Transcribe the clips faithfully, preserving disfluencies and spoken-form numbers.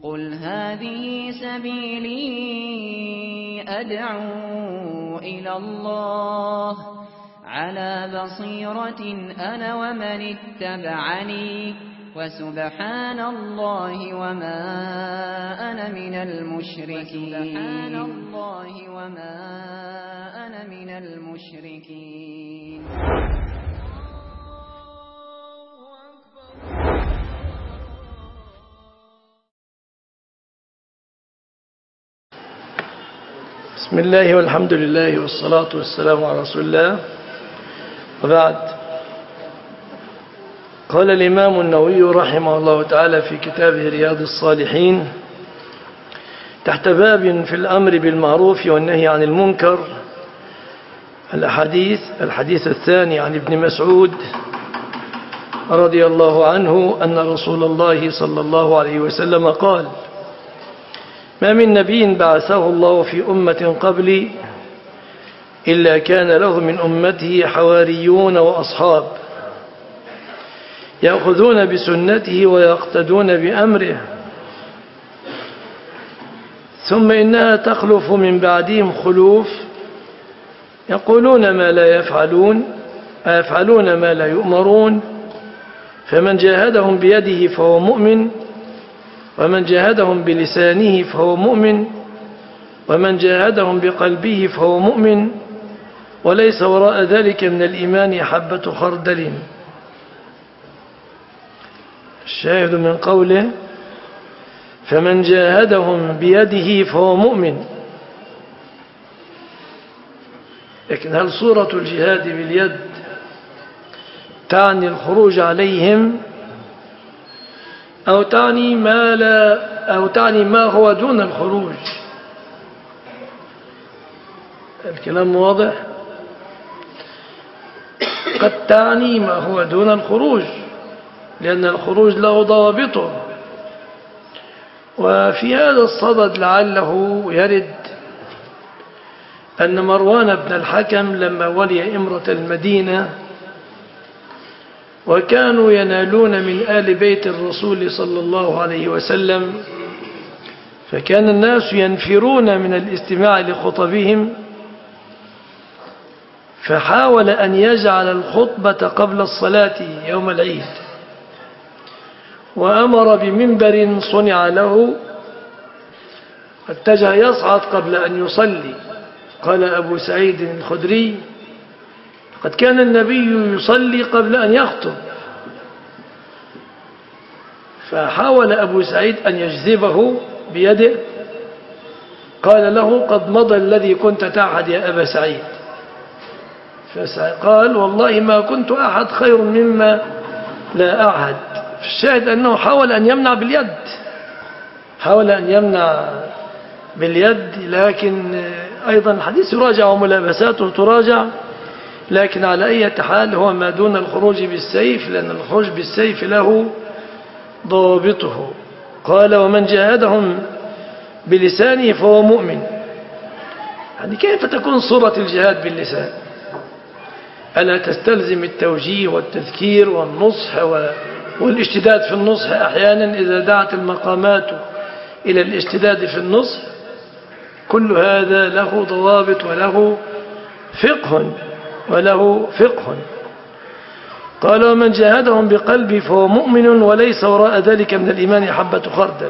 قل هذه سبيلي أدعو إلى الله على بصيرة أنا ومن اتبعني وسبحان الله وما أنا من المشركين وسبحان الله وما أنا من المشركين. بسم الله والحمد لله والصلاة والسلام على رسول الله، وبعد. قال الإمام النووي رحمه الله تعالى في كتابه رياض الصالحين تحت باب في الأمر بالمعروف والنهي عن المنكر الأحاديث الحديث الثاني عن ابن مسعود رضي الله عنه أن رسول الله صلى الله عليه وسلم قال: ما من نبي بعثه الله في أمة قبلي إلا كان له من أمته حواريون وأصحاب يأخذون بسنته ويقتدون بأمره، ثم إنها تخلف من بعدهم خلوف يقولون ما لا يفعلون ويفعلون ما لا يؤمرون، فمن جاهدهم بيده فهو مؤمن، ومن جاهدهم بلسانه فهو مؤمن، ومن جاهدهم بقلبه فهو مؤمن، وليس وراء ذلك من الإيمان حبة خردل. الشاهد من قوله فمن جاهدهم بيده فهو مؤمن. لكن هل صورة الجهاد باليد تعني الخروج عليهم أو تعني ما لا أو تعني ما هو دون الخروج؟ الكلام واضح. قد تعني ما هو دون الخروج لأن الخروج له ضوابطه، وفي هذا الصدد لعله يرد أن مروان بن الحكم لما ولي إمرة المدينة وكانوا ينالون من آل بيت الرسول صلى الله عليه وسلم، فكان الناس ينفرون من الاستماع لخطبهم، فحاول أن يجعل الخطبة قبل الصلاة يوم العيد، وأمر بمنبر صنع له اتجه يصعد قبل أن يصلي. قال أبو سعيد الخدري: قد كان النبي يصلي قبل أن يخطب. فحاول أبو سعيد أن يجذبه بيده، قال له: قد مضى الذي كنت تعهد يا أبا سعيد. فقال: والله ما كنت أحد خير مما لا أعهد. الشاهد أنه حاول أن يمنع باليد حاول أن يمنع باليد لكن أيضا الحديث يراجع وملابساته تراجع، لكن على أي حال هو ما دون الخروج بالسيف، لأن الخروج بالسيف له ضوابطه. قال: ومن جاهدهم بلسانه فهو مؤمن. يعني كيف تكون صورة الجهاد باللسان؟ ألا تستلزم التوجيه والتذكير والنصح والاشتداد في النصح أحيانا إذا دعت المقامات إلى الاشتداد في النصح؟ كل هذا له ضوابط وله فقه وله فقه. قال: ومن جاهدهم بقلبه فهو مؤمن، وليس وراء ذلك من الإيمان حبة خردل.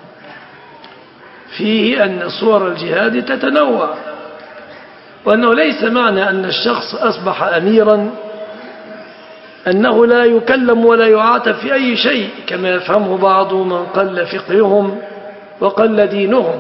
فيه أن صور الجهاد تتنوع، وأنه ليس معنى أن الشخص أصبح أميرا أنه لا يكلم ولا يعاتب في أي شيء كما يفهمه بعض من قل فقههم وقل دينهم.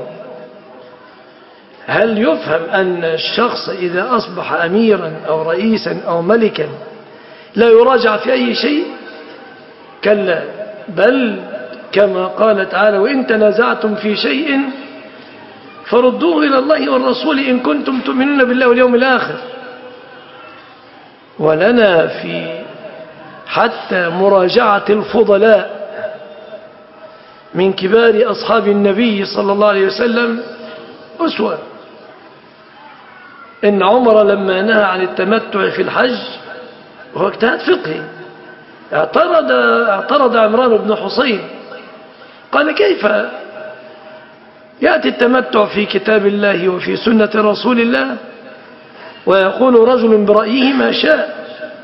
هل يفهم أن الشخص إذا أصبح أميرا أو رئيسا أو ملكا لا يراجع في أي شيء؟ كلا، بل كما قال تعالى: وإن تنازعتم في شيء فردوه إلى الله والرسول إن كنتم تؤمنون بالله واليوم الآخر. ولنا في حتى مراجعة الفضلاء من كبار أصحاب النبي صلى الله عليه وسلم أسوة. إن عمر لما نهى عن التمتع في الحج وهو اجتهاد فقهي اعترض, اعترض عمران بن حسين، قال: كيف يأتي التمتع في كتاب الله وفي سنة رسول الله ويقول رجل برأيه ما شاء،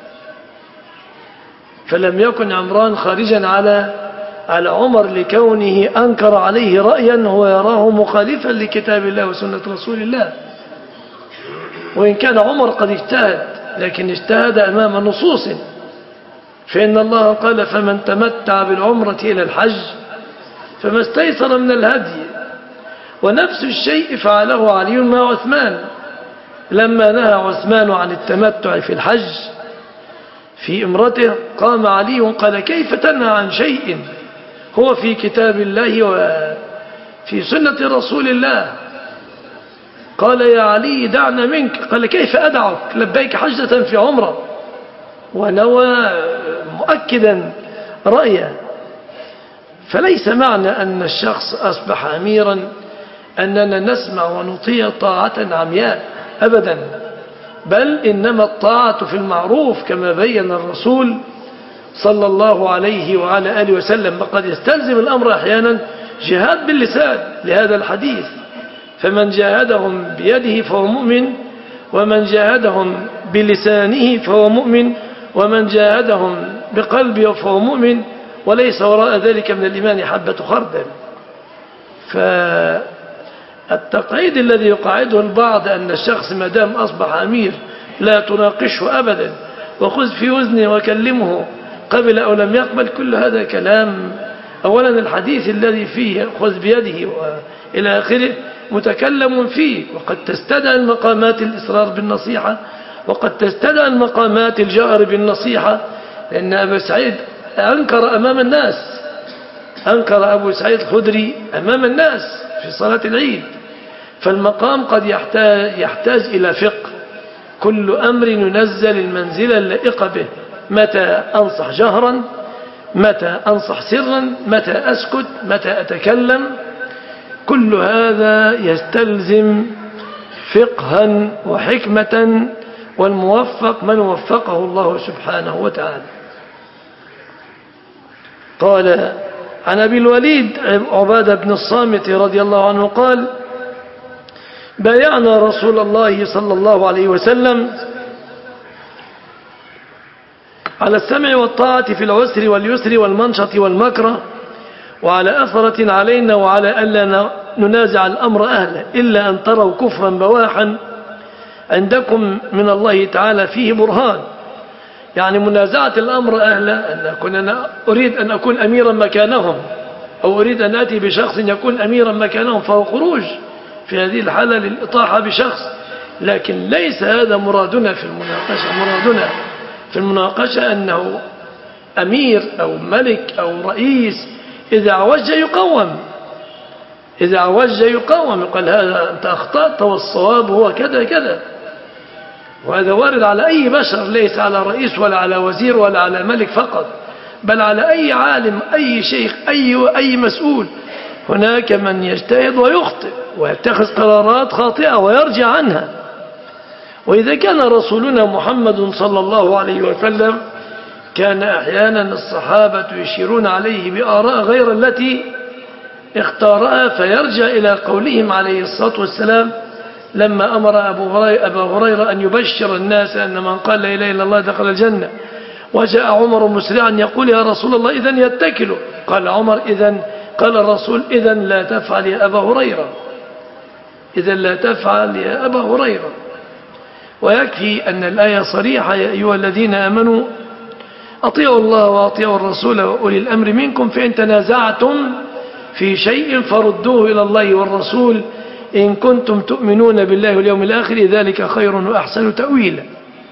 فلم يكن عمران خارجا على على عمر لكونه أنكر عليه رأيا هو يراه مخالفا لكتاب الله وسنة رسول الله، وإن كان عمر قد اجتهد لكن اجتهد أمام نصوص، فإن الله قال فمن تمتع بالعمرة إلى الحج فما استيسر من الهدي. ونفس الشيء فعله علي مع عثمان لما نهى عثمان عن التمتع في الحج في امرته، قام علي قال كيف تنهى عن شيء هو في كتاب الله وفي سنة رسول الله؟ قال يا علي دعنا منك. قال كيف أدعك؟ لبيك حجة في عمرة، ونوى مؤكدا رأيه. فليس معنى أن الشخص أصبح أميرا أننا نسمع ونطيع طاعة عمياء أبدا، بل إنما الطاعة في المعروف كما بين الرسول صلى الله عليه وعلى آله وسلم. وقد يستلزم الأمر أحيانا جهاد باللسان لهذا الحديث، فمن جاهدهم بيده فهو مؤمن، ومن جاهدهم بلسانه فهو مؤمن، ومن جاهدهم بقلبه فهو مؤمن، وليس وراء ذلك من الإيمان حبة خردل. فالتقعيد الذي يقعده البعض أن الشخص ما دام أصبح أمير لا تناقشه أبدا وخذ في وزنه وكلمه قبل أو لم يقبل، كل هذا كلام. أولا الحديث الذي فيه خذ بيده إلى آخره متكلم فيه، وقد تستدعي المقامات الإصرار بالنصيحة، وقد تستدعي المقامات الجهر بالنصيحة، لأن أبو سعيد أنكر أمام الناس، أنكر أبو سعيد الخدري أمام الناس في صلاة العيد. فالمقام قد يحتاج, يحتاج إلى فقه، كل أمر ينزل المنزلة اللائقة به، متى أنصح جهرا، متى أنصح سرا، متى أسكت، متى أتكلم، كل هذا يستلزم فقها وحكمة، والموفق من وفقه الله سبحانه وتعالى. قال عن أبي الوليد عبادة بن الصامت رضي الله عنه قال بايعنا رسول الله صلى الله عليه وسلم على السمع والطاعة في العسر واليسر والمنشط والمكره، وعلى أثرة علينا، وعلى ألا ننازع الأمر أهله إلا أن تروا كفرا بواحا عندكم من الله تعالى فيه برهان. يعني منازعة الأمر أهله أن أكون أنا أريد أن أكون أميرا مكانهم، أو أريد أن أتي بشخص يكون أميرا مكانهم، فهو خروج في هذه الحالة للإطاحة بشخص. لكن ليس هذا مرادنا في المناقشة. مرادنا في المناقشة أنه أمير أو ملك أو رئيس إذا عوج يقوم، إذا عوج يقوم، يقال هذا أنت أخطأت والصواب هو كذا كذا. وهذا وارد على أي بشر، ليس على رئيس ولا على وزير ولا على ملك فقط، بل على أي عالم، أي شيخ، أي أي مسؤول. هناك من يجتهد ويخطئ ويتخذ قرارات خاطئة ويرجع عنها. وإذا كان رسولنا محمد صلى الله عليه وسلم كان أحيانا الصحابة يشيرون عليه بآراء غير التي اختارها، فيرجع إلى قولهم عليه الصلاة والسلام لما أمر أبو هريرة, أبو هريرة أن يبشر الناس أن من قال لا إله إلا الله دخل الجنة، وجاء عمر مسرعا يقول يا رسول الله إذن يتكلوا. قال عمر إذن قال الرسول إذن لا تفعل يا أبا هريرة، إذن لا تفعل يا أبا هريرة. ويكفي أن الآية صريحة يا أيها الذين آمنوا أطيعوا الله وأطيعوا الرسول وأولي الأمر منكم، فإن تنازعتم في شيء فردوه إلى الله والرسول إن كنتم تؤمنون بالله واليوم الآخر ذلك خير وأحسن تأويلا.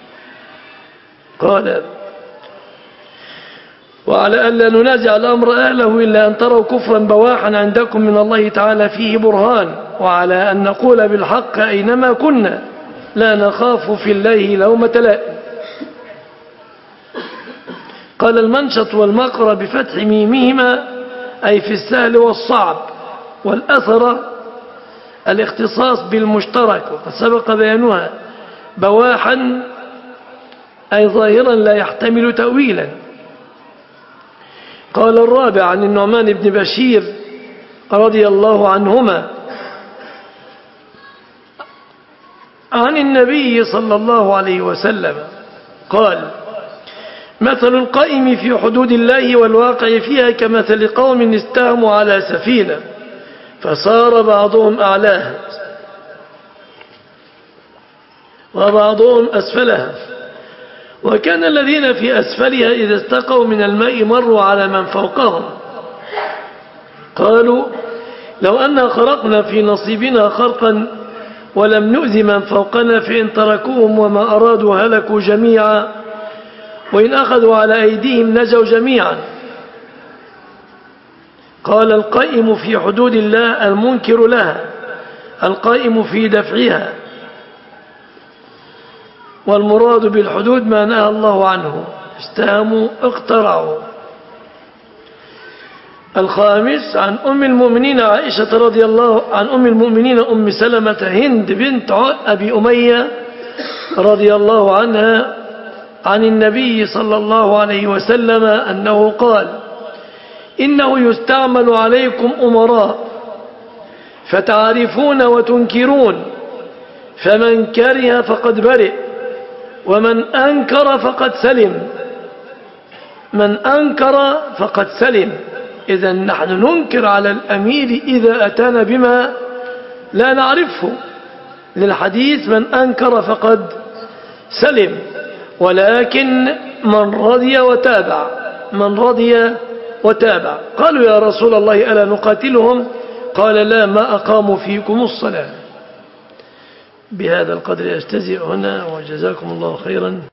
قال وعلى ألا ننازع الأمر أهله إلا أن تروا كفرا بواحا عندكم من الله تعالى فيه برهان، وعلى أن نقول بالحق أينما كنا لا نخاف في الله لومة لائم. قال المنشط والمقر بفتح ميمهما أي في السهل والصعب، والأثر الاختصاص بالمشترك وقد سبق بيانها، بواحا أي ظاهرا لا يحتمل تأويلا. قال الرابع عن النعمان بن بشير رضي الله عنهما عن النبي صلى الله عليه وسلم قال: مثل القائم في حدود الله والواقع فيها كمثل قوم استهموا على سفينة فصار بعضهم أعلاها وبعضهم أسفلها، وكان الذين في أسفلها إذا استقوا من الماء مروا على من فوقهم قالوا: لو أن خرقنا في نصيبنا خرقا ولم نؤذ من فوقنا فإن تركوهم وما أرادوا هلكوا جميعا، وإن أخذوا على أيديهم نجوا جميعا. قال: القائم في حدود الله المنكر لها، القائم في دفعها، والمراد بالحدود ما نهى الله عنه، استهموا اقترعوا. الخامس عن أم المؤمنين عائشة رضي الله عن أم المؤمنين أم سلمة هند بنت أبي أمية رضي الله عنها عن النبي صلى الله عليه وسلم أنه قال: إنه يستعمل عليكم أمراء فتعرفون وتنكرون، فمن كره فقد برئ، ومن أنكر فقد سلم. من أنكر فقد سلم. إذا نحن ننكر على الأمير إذا أتانا بما لا نعرفه، للحديث من أنكر فقد سلم. ولكن من رضي وتابع، من رضي وتابع. قالوا: يا رسول الله ألا نقاتلهم؟ قال: لا، ما أقاموا فيكم الصلاة. بهذا القدر أجتزئ هنا، وجزاكم الله خيرا.